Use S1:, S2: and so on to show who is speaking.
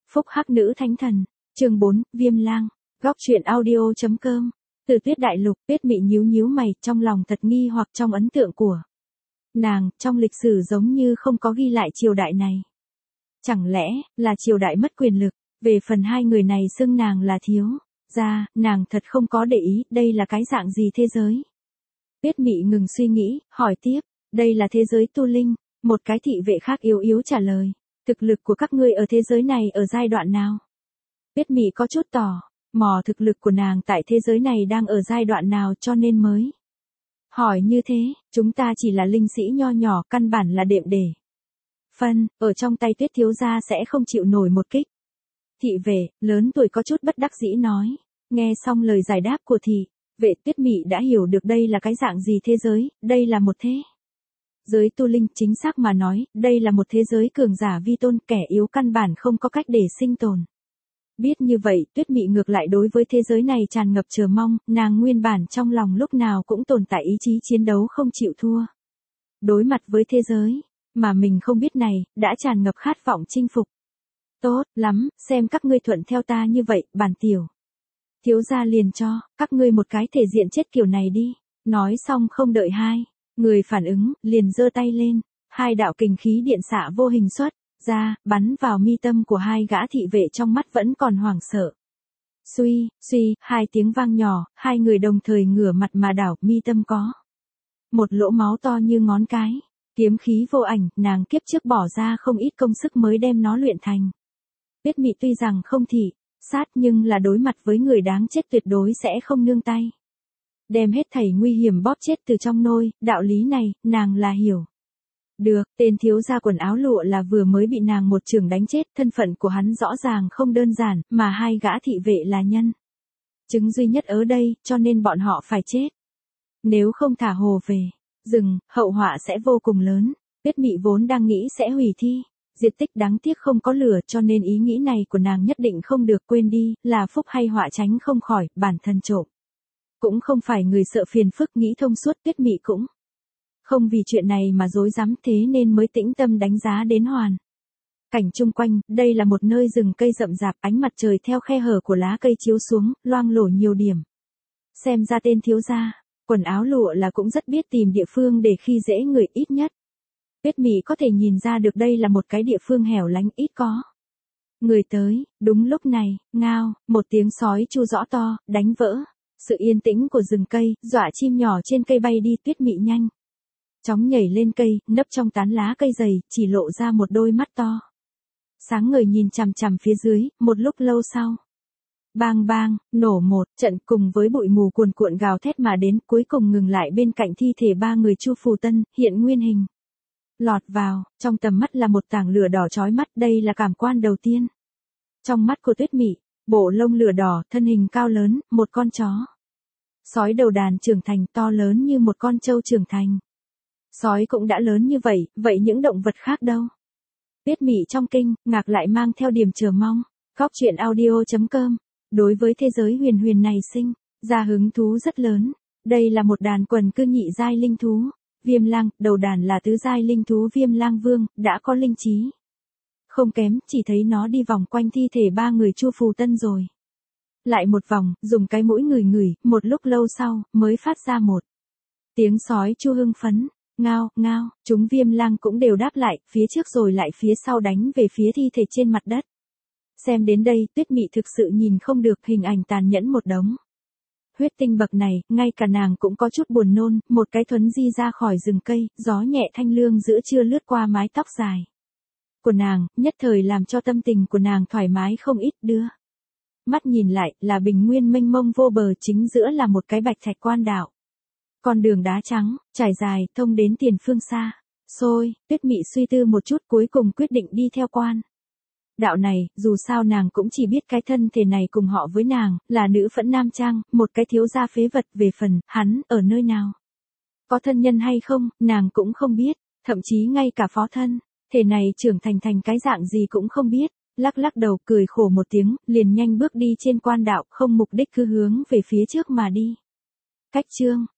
S1: Phúc hắc nữ thánh thần, chương 4, Viêm Lang, góc truyện audio.com. Từ Tuyết Đại Lục, Tuyết Mị nhíu nhíu mày, trong lòng thật nghi hoặc trong ấn tượng của nàng, trong lịch sử giống như không có ghi lại triều đại này. Chẳng lẽ là triều đại mất quyền lực? Về phần hai người này xưng nàng là thiếu gia, nàng thật không có để ý, đây là cái dạng gì thế giới? Tuyết Mị ngừng suy nghĩ, hỏi tiếp, đây là thế giới tu linh, một cái thị vệ khác yếu yếu trả lời. Thực lực của các ngươi ở thế giới này ở giai đoạn nào? Tuyết Mị có chút tò mò thực lực của nàng tại thế giới này đang ở giai đoạn nào cho nên mới hỏi như thế. Chúng ta chỉ là linh sĩ nho nhỏ, căn bản là đệm để phân, ở trong tay Tuyết thiếu gia sẽ không chịu nổi một kích. Thị vệ, lớn tuổi có chút bất đắc dĩ nói. Nghe xong lời giải đáp của thị vệ, Tuyết Mị đã hiểu được đây là cái dạng gì thế giới, đây là một thế giới tu linh, chính xác mà nói, đây là một thế giới cường giả vi tôn, kẻ yếu căn bản không có cách để sinh tồn. Biết như vậy, Tuyết Mị ngược lại đối với thế giới này tràn ngập chờ mong, nàng nguyên bản trong lòng lúc nào cũng tồn tại ý chí chiến đấu không chịu thua. Đối mặt với thế giới mà mình không biết này, đã tràn ngập khát vọng chinh phục. Tốt lắm, xem các ngươi thuận theo ta như vậy, bản tiểu thiếu gia liền cho các ngươi một cái thể diện chết kiểu này đi. Nói xong không đợi hai người phản ứng, liền giơ tay lên, hai đạo kình khí điện xạ vô hình xuất ra, bắn vào mi tâm của hai gã thị vệ, trong mắt vẫn còn hoảng sợ. Suy, hai tiếng vang nhỏ, hai người đồng thời ngửa mặt mà đảo, mi tâm có một lỗ máu to như ngón cái. Kiếm khí vô ảnh, nàng kiếp trước bỏ ra không ít công sức mới đem nó luyện thành. Tuyết Mị tuy rằng không thị sát nhưng là đối mặt với người đáng chết tuyệt đối sẽ không nương tay. Đem hết thảy nguy hiểm bóp chết từ trong nôi, đạo lý này, nàng là hiểu được. Tên thiếu gia quần áo lụa là vừa mới bị nàng một chưởng đánh chết, thân phận của hắn rõ ràng không đơn giản, mà hai gã thị vệ là nhân chứng duy nhất ở đây, cho nên bọn họ phải chết. Nếu không thả hồ về rừng, hậu họa sẽ vô cùng lớn. Tuyết Mị vốn đang nghĩ sẽ hủy thi diệt tích, đáng tiếc không có lửa, cho nên ý nghĩ này của nàng nhất định không được quên đi, là phúc hay họa tránh không khỏi, bản thân trộm cũng không phải người sợ phiền phức, nghĩ thông suốt. Tuyết Mị cũng không vì chuyện này mà rối rắm, thế nên mới tĩnh tâm đánh giá đến hoàn cảnh chung quanh. Đây là một nơi rừng cây rậm rạp, ánh mặt trời theo khe hở của lá cây chiếu xuống, loang lổ nhiều điểm. Xem ra tên thiếu gia quần áo lụa là cũng rất biết tìm địa phương để khi dễ người, ít nhất Tuyết Mị có thể nhìn ra được đây là một cái địa phương hẻo lánh, ít có người tới. Đúng lúc này, ngao, một tiếng sói chu rõ to, đánh vỡ sự yên tĩnh của rừng cây, dọa chim nhỏ trên cây bay đi. Tuyết Mị nhanh chóng nhảy lên cây, nấp trong tán lá cây dày, chỉ lộ ra một đôi mắt to sáng ngời nhìn chằm chằm phía dưới. Một lúc lâu sau, bang bang, nổ một trận, cùng với bụi mù cuồn cuộn gào thét mà đến, cuối cùng ngừng lại bên cạnh thi thể ba người Chu Phù Tân, hiện nguyên hình lọt vào trong tầm mắt là một tảng lửa đỏ chói mắt. Đây là cảm quan đầu tiên trong mắt của Tuyết Mị. Bộ lông lửa đỏ, thân hình cao lớn, một con chó sói đầu đàn trưởng thành, to lớn như một con trâu trưởng thành. Sói cũng đã lớn như vậy, vậy những động vật khác đâu? Tuyết Mị trong kinh ngạc lại mang theo điểm chờ mong. Góc truyện audio.com. Đối với thế giới huyền huyền này sinh ra hứng thú rất lớn. Đây là một đàn quần cư nhị giai linh thú. Viêm lang, đầu đàn là tứ giai linh thú Viêm Lang Vương, đã có linh trí không kém, chỉ thấy nó đi vòng quanh thi thể ba người Chu Phù Tân rồi lại một vòng, dùng cái mũi ngửi ngửi, một lúc lâu sau, mới phát ra một tiếng sói chu hưng phấn. Ngao, ngao, chúng Viêm Lang cũng đều đáp lại, phía trước rồi lại phía sau, đánh về phía thi thể trên mặt đất. Xem đến đây, Tuyết Mị thực sự nhìn không được, hình ảnh tàn nhẫn một đống huyết tinh bậc này, ngay cả nàng cũng có chút buồn nôn. Một cái thuấn di ra khỏi rừng cây, gió nhẹ thanh lương giữa trưa lướt qua mái tóc dài của nàng, nhất thời làm cho tâm tình của nàng thoải mái không ít. Đưa mắt nhìn lại, là bình nguyên mênh mông vô bờ, chính giữa là một cái bạch thạch quan đạo. Con đường đá trắng, trải dài, thông đến tiền phương xa xôi. Tuyết Mị suy tư một chút, cuối cùng quyết định đi theo quan đạo này. Dù sao nàng cũng chỉ biết cái thân thể này cùng họ với nàng, là nữ phẫn nam trang, một cái thiếu gia phế vật. Về phần hắn ở nơi nào, có thân nhân hay không, nàng cũng không biết, thậm chí ngay cả phó thân thể này trưởng thành cái dạng gì cũng không biết. Lắc lắc đầu, cười khổ một tiếng, liền nhanh bước đi trên quan đạo, không mục đích, cứ hướng về phía trước mà đi. Cách chương